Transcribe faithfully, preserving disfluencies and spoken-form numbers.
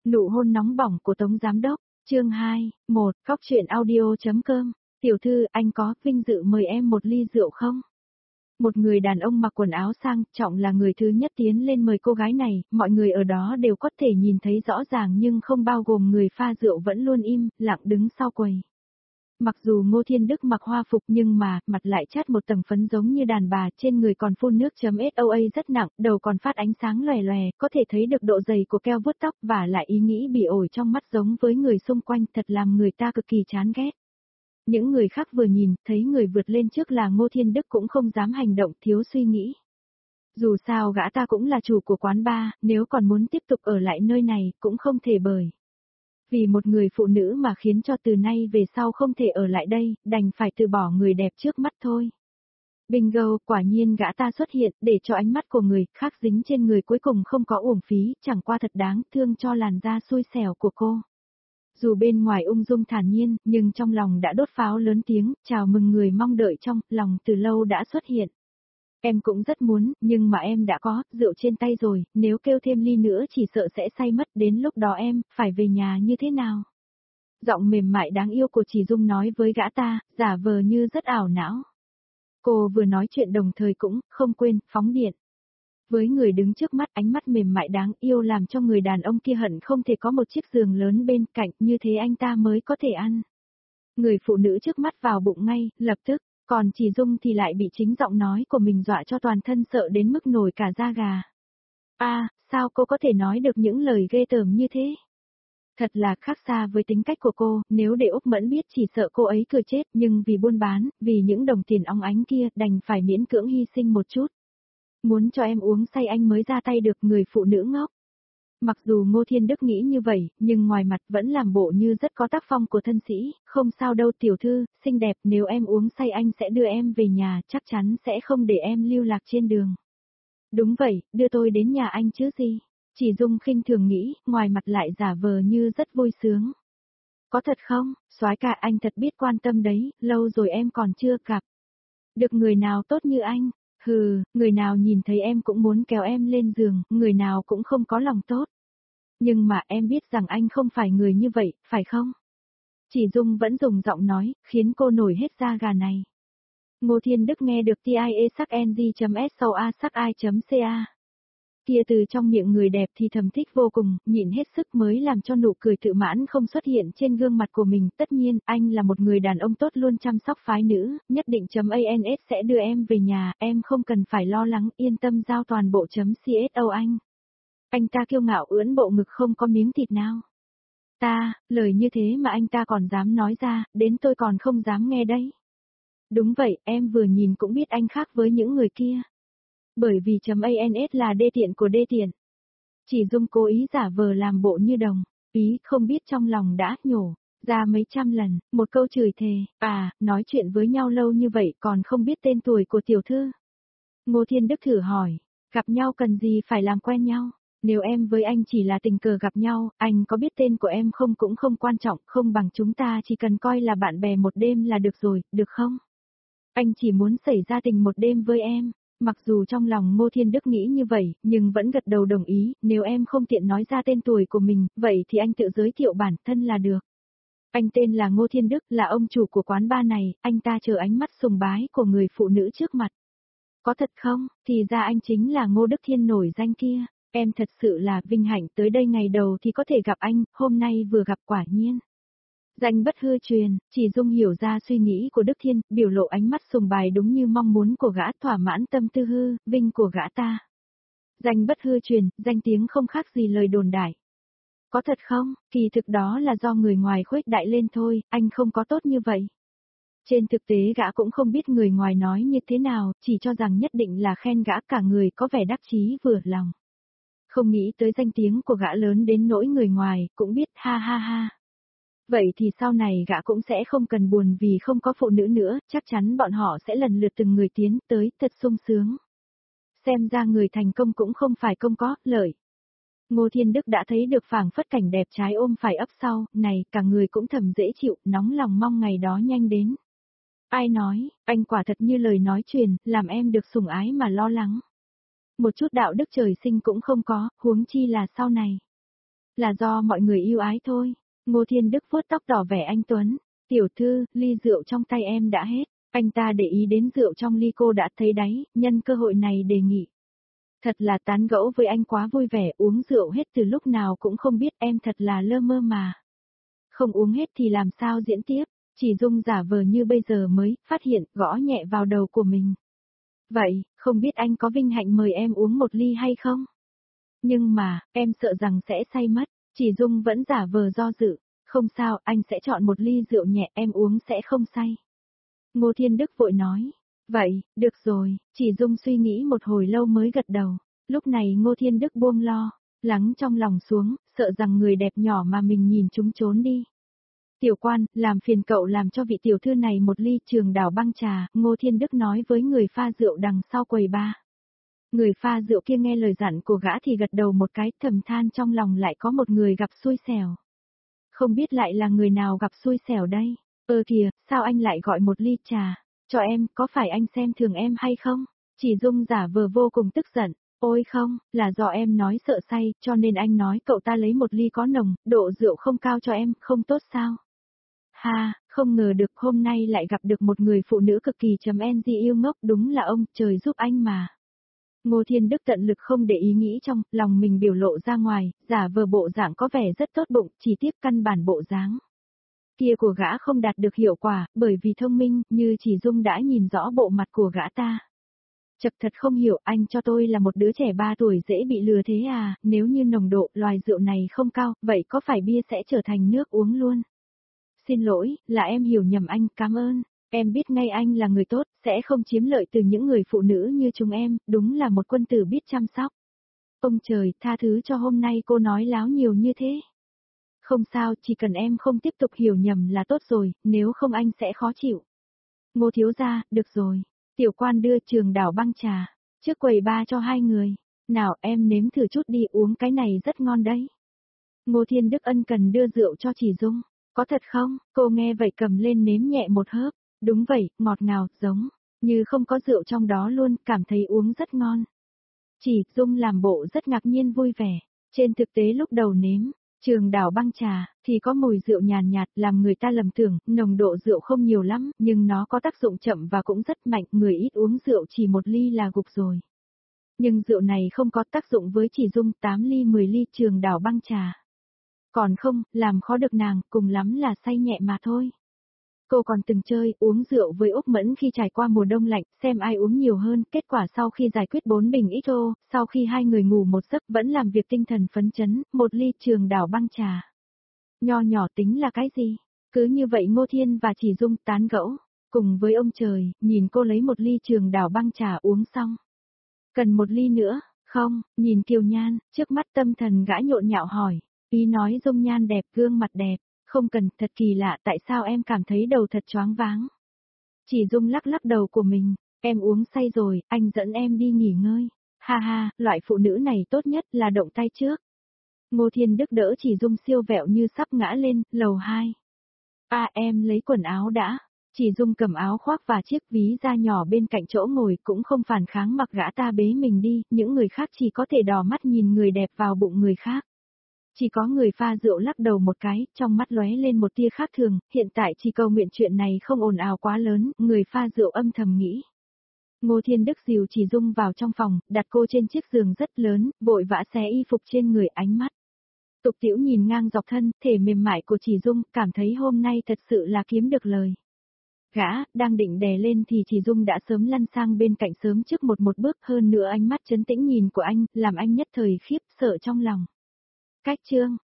Nụ hôn nóng bỏng của Tống Giám Đốc, chương hai, một, Cóc truyện audio.com, tiểu thư anh có vinh dự mời em một ly rượu không? Một người đàn ông mặc quần áo sang trọng là người thứ nhất tiến lên mời cô gái này, mọi người ở đó đều có thể nhìn thấy rõ ràng nhưng không bao gồm người pha rượu vẫn luôn im, lặng đứng sau quầy. Mặc dù Ngô Thiên Đức mặc hoa phục nhưng mà, mặt lại chát một tầng phấn giống như đàn bà, trên người còn phun nước chấm ét o a rất nặng, đầu còn phát ánh sáng lòe lòe, có thể thấy được độ dày của keo vuốt tóc và lại ý nghĩ bị ổi trong mắt giống với người xung quanh thật làm người ta cực kỳ chán ghét. Những người khác vừa nhìn, thấy người vượt lên trước là Ngô Thiên Đức cũng không dám hành động thiếu suy nghĩ. Dù sao gã ta cũng là chủ của quán bar, nếu còn muốn tiếp tục ở lại nơi này, cũng không thể bởi. Vì một người phụ nữ mà khiến cho từ nay về sau không thể ở lại đây, đành phải từ bỏ người đẹp trước mắt thôi. Bingo, quả nhiên gã ta xuất hiện, để cho ánh mắt của người khác dính trên người cuối cùng không có uổng phí, chẳng qua thật đáng thương cho làn da xui xẻo của cô. Dù bên ngoài ung dung thản nhiên, nhưng trong lòng đã đốt pháo lớn tiếng, chào mừng người mong đợi trong lòng từ lâu đã xuất hiện. Em cũng rất muốn, nhưng mà em đã có rượu trên tay rồi, nếu kêu thêm ly nữa chỉ sợ sẽ say mất, đến lúc đó em phải về nhà như thế nào? Giọng mềm mại đáng yêu của Chỉ Dung nói với gã ta, giả vờ như rất ảo não. Cô vừa nói chuyện đồng thời cũng không quên phóng điện. Với người đứng trước mắt, ánh mắt mềm mại đáng yêu làm cho người đàn ông kia hận không thể có một chiếc giường lớn bên cạnh, như thế anh ta mới có thể ăn. Người phụ nữ trước mắt vào bụng ngay, lập tức. Còn Chỉ Dung thì lại bị chính giọng nói của mình dọa cho toàn thân sợ đến mức nổi cả da gà. À, sao cô có thể nói được những lời ghê tởm như thế? Thật là khác xa với tính cách của cô, nếu để Úc Mẫn biết chỉ sợ cô ấy cười chết, nhưng vì buôn bán, vì những đồng tiền óng ánh kia, đành phải miễn cưỡng hy sinh một chút. Muốn cho em uống say anh mới ra tay được, người phụ nữ ngốc. Mặc dù Ngô Thiên Đức nghĩ như vậy, nhưng ngoài mặt vẫn làm bộ như rất có tác phong của thân sĩ, không sao đâu tiểu thư, xinh đẹp, nếu em uống say anh sẽ đưa em về nhà, chắc chắn sẽ không để em lưu lạc trên đường. Đúng vậy, đưa tôi đến nhà anh chứ gì. Chỉ Dung khinh thường nghĩ, ngoài mặt lại giả vờ như rất vui sướng. Có thật không, soái ca anh thật biết quan tâm đấy, lâu rồi em còn chưa gặp. Được người nào tốt như anh. Hừ, người nào nhìn thấy em cũng muốn kéo em lên giường, người nào cũng không có lòng tốt. Nhưng mà em biết rằng anh không phải người như vậy, phải không? Chỉ Dung vẫn dùng giọng nói, khiến cô nổi hết da gà này. Ngô Thiên Đức nghe được tia sắc ng.soa sắc i.ca. Kia từ trong miệng người đẹp thì thầm thích vô cùng, nhịn hết sức mới làm cho nụ cười tự mãn không xuất hiện trên gương mặt của mình. Tất nhiên, anh là một người đàn ông tốt luôn chăm sóc phái nữ, nhất định .ans sẽ đưa em về nhà, em không cần phải lo lắng, yên tâm giao toàn bộ .co anh. Anh ta kiêu ngạo ưỡn bộ ngực không có miếng thịt nào. Ta, lời như thế mà anh ta còn dám nói ra, đến tôi còn không dám nghe đấy. Đúng vậy, em vừa nhìn cũng biết anh khác với những người kia. Bởi vì .ans là đê tiện của đê tiện. Chỉ Dung cố ý giả vờ làm bộ như đồng, ý không biết trong lòng đã nhổ ra mấy trăm lần, một câu chửi thề, à, nói chuyện với nhau lâu như vậy còn không biết tên tuổi của tiểu thư. Ngô Thiên Đức thử hỏi, gặp nhau cần gì phải làm quen nhau, nếu em với anh chỉ là tình cờ gặp nhau, anh có biết tên của em không cũng không quan trọng, không bằng chúng ta chỉ cần coi là bạn bè một đêm là được rồi, được không? Anh chỉ muốn xảy ra tình một đêm với em. Mặc dù trong lòng Ngô Thiên Đức nghĩ như vậy, nhưng vẫn gật đầu đồng ý, nếu em không tiện nói ra tên tuổi của mình, vậy thì anh tự giới thiệu bản thân là được. Anh tên là Ngô Thiên Đức, là ông chủ của quán bar này, anh ta chờ ánh mắt sùng bái của người phụ nữ trước mặt. Có thật không, thì ra anh chính là Ngô Đức Thiên nổi danh kia, em thật sự là vinh hạnh tới đây ngày đầu thì có thể gặp anh, hôm nay vừa gặp quả nhiên. Danh bất hư truyền, Chỉ Dung hiểu ra suy nghĩ của Đức Thiên, biểu lộ ánh mắt sùng bài đúng như mong muốn của gã, thỏa mãn tâm tư hư, vinh của gã ta. Danh bất hư truyền, danh tiếng không khác gì lời đồn đại. Có thật không, kỳ thực đó là do người ngoài khuếch đại lên thôi, anh không có tốt như vậy. Trên thực tế gã cũng không biết người ngoài nói như thế nào, chỉ cho rằng nhất định là khen gã, cả người có vẻ đắc chí vừa lòng. Không nghĩ tới danh tiếng của gã lớn đến nỗi người ngoài cũng biết ha ha ha. Vậy thì sau này gã cũng sẽ không cần buồn vì không có phụ nữ nữa, chắc chắn bọn họ sẽ lần lượt từng người tiến tới, thật sung sướng. Xem ra người thành công cũng không phải công có, lợi. Ngô Thiên Đức đã thấy được phảng phất cảnh đẹp trái ôm phải ấp sau, này, cả người cũng thầm dễ chịu, nóng lòng mong ngày đó nhanh đến. Ai nói, anh quả thật như lời nói truyền, làm em được sủng ái mà lo lắng. Một chút đạo đức trời sinh cũng không có, huống chi là sau này. là do mọi người yêu ái thôi. Ngô Thiên Đức vuốt tóc tỏ vẻ anh tuấn. Tiểu thư, ly rượu trong tay em đã hết. Anh ta để ý đến rượu trong ly cô đã thấy đáy, nhân cơ hội này đề nghị. Thật là tán gẫu với anh quá vui vẻ, uống rượu hết từ lúc nào cũng không biết, em thật là lơ mơ mà. Không uống hết thì làm sao diễn tiếp, chỉ Dung giả vờ như bây giờ mới phát hiện, gõ nhẹ vào đầu của mình. Vậy, không biết anh có vinh hạnh mời em uống một ly hay không? Nhưng mà, em sợ rằng sẽ say mất, chỉ Dung vẫn giả vờ do dự. Không sao, anh sẽ chọn một ly rượu nhẹ, em uống sẽ không say. Ngô Thiên Đức vội nói. Vậy, được rồi, chỉ Dung suy nghĩ một hồi lâu mới gật đầu. Lúc này Ngô Thiên Đức buông lo, lắng trong lòng xuống, sợ rằng người đẹp nhỏ mà mình nhìn chúng trốn đi. Tiểu quan, làm phiền cậu làm cho vị tiểu thư này một ly Trường Đảo băng trà, Ngô Thiên Đức nói với người pha rượu đằng sau quầy bar. Người pha rượu kia nghe lời dặn của gã thì gật đầu một cái, thầm than trong lòng lại có một người gặp xui xẻo. Không biết lại là người nào gặp xui xẻo đây? Ơ kìa, sao anh lại gọi một ly trà? Cho em, có phải anh xem thường em hay không? Chỉ Dung giả vờ vô cùng tức giận. Ôi không, là do em nói sợ say, cho nên anh nói cậu ta lấy một ly có nồng, độ rượu không cao cho em, không tốt sao? Ha, không ngờ được hôm nay lại gặp được một người phụ nữ cực kỳ chấm ng yêu ngốc, đúng là ông trời giúp anh mà. Ngô Thiên Đức tận lực không để ý nghĩ trong lòng mình biểu lộ ra ngoài, giả vờ bộ dạng có vẻ rất tốt bụng, chỉ tiếp căn bản bộ dáng kia của gã không đạt được hiệu quả, bởi vì thông minh, như chỉ Dung đã nhìn rõ bộ mặt của gã ta. Chật thật không hiểu, anh cho tôi là một đứa trẻ ba tuổi dễ bị lừa thế à, nếu như nồng độ loài rượu này không cao, vậy có phải bia sẽ trở thành nước uống luôn? Xin lỗi, là em hiểu nhầm anh, cảm ơn. Em biết ngay anh là người tốt, sẽ không chiếm lợi từ những người phụ nữ như chúng em, đúng là một quân tử biết chăm sóc. Ông trời, tha thứ cho hôm nay cô nói láo nhiều như thế. Không sao, chỉ cần em không tiếp tục hiểu nhầm là tốt rồi, nếu không anh sẽ khó chịu. Ngô thiếu gia, được rồi. Tiểu quan đưa Trường Đảo băng trà, trước quầy ba cho hai người. Nào em nếm thử chút đi, uống cái này rất ngon đấy. Ngô Thiên Đức ân cần đưa rượu cho chỉ Dung. Có thật không? Cô nghe vậy cầm lên nếm nhẹ một hớp. Đúng vậy, ngọt ngào, giống như không có rượu trong đó luôn, cảm thấy uống rất ngon. Chỉ Dung làm bộ rất ngạc nhiên vui vẻ. Trên thực tế lúc đầu nếm Trường Đảo băng trà thì có mùi rượu nhàn nhạt, làm người ta lầm tưởng nồng độ rượu không nhiều lắm, nhưng nó có tác dụng chậm và cũng rất mạnh, người ít uống rượu chỉ một ly là gục rồi. Nhưng rượu này không có tác dụng với chỉ Dung, tám ly mười ly Trường Đảo băng trà. Còn không, làm khó được nàng, cùng lắm là say nhẹ mà thôi. Cô còn từng chơi, uống rượu với Úc Mẫn khi trải qua mùa đông lạnh, xem ai uống nhiều hơn, kết quả sau khi giải quyết bốn bình ích ô, sau khi hai người ngủ một giấc vẫn làm việc tinh thần phấn chấn, một ly Trường Đảo băng trà. Nho nhỏ tính là cái gì? Cứ như vậy Ngô Thiên và Chỉ Dung tán gẫu, cùng với ông trời, nhìn cô lấy một ly Trường Đảo băng trà uống xong. Cần một ly nữa, không, nhìn Kiều Nhan, trước mắt tâm thần gã nhộn nhạo hỏi, ý nói dung nhan đẹp, gương mặt đẹp. Không cần, thật kỳ lạ, tại sao em cảm thấy đầu thật choáng váng? Chỉ Dung lắc lắc đầu của mình, em uống say rồi, anh dẫn em đi nghỉ ngơi. Ha ha, loại phụ nữ này tốt nhất là động tay trước. Ngô Thiên Đức đỡ Chỉ Dung siêu vẹo như sắp ngã lên, lầu hai. À em lấy quần áo đã. Chỉ Dung cầm áo khoác và chiếc ví da nhỏ bên cạnh chỗ ngồi cũng không phản kháng mặc gã ta bế mình đi, những người khác chỉ có thể đỏ mắt nhìn người đẹp vào bụng người khác. Chỉ có người pha rượu lắc đầu một cái, trong mắt lóe lên một tia khác thường, hiện tại chỉ cầu nguyện chuyện này không ồn ào quá lớn, người pha rượu âm thầm nghĩ. Ngô Thiên Đức dìu Chỉ Dung vào trong phòng, đặt cô trên chiếc giường rất lớn, vội vã xé y phục trên người, ánh mắt. Tục Tiểu nhìn ngang dọc thân, thể mềm mại của Chỉ Dung, cảm thấy hôm nay thật sự là kiếm được lời. Gã, đang định đè lên thì Chỉ Dung đã sớm lăn sang bên cạnh sớm trước một một bước, hơn nữa ánh mắt trấn tĩnh nhìn của anh, làm anh nhất thời khiếp sợ trong lòng. Cách chương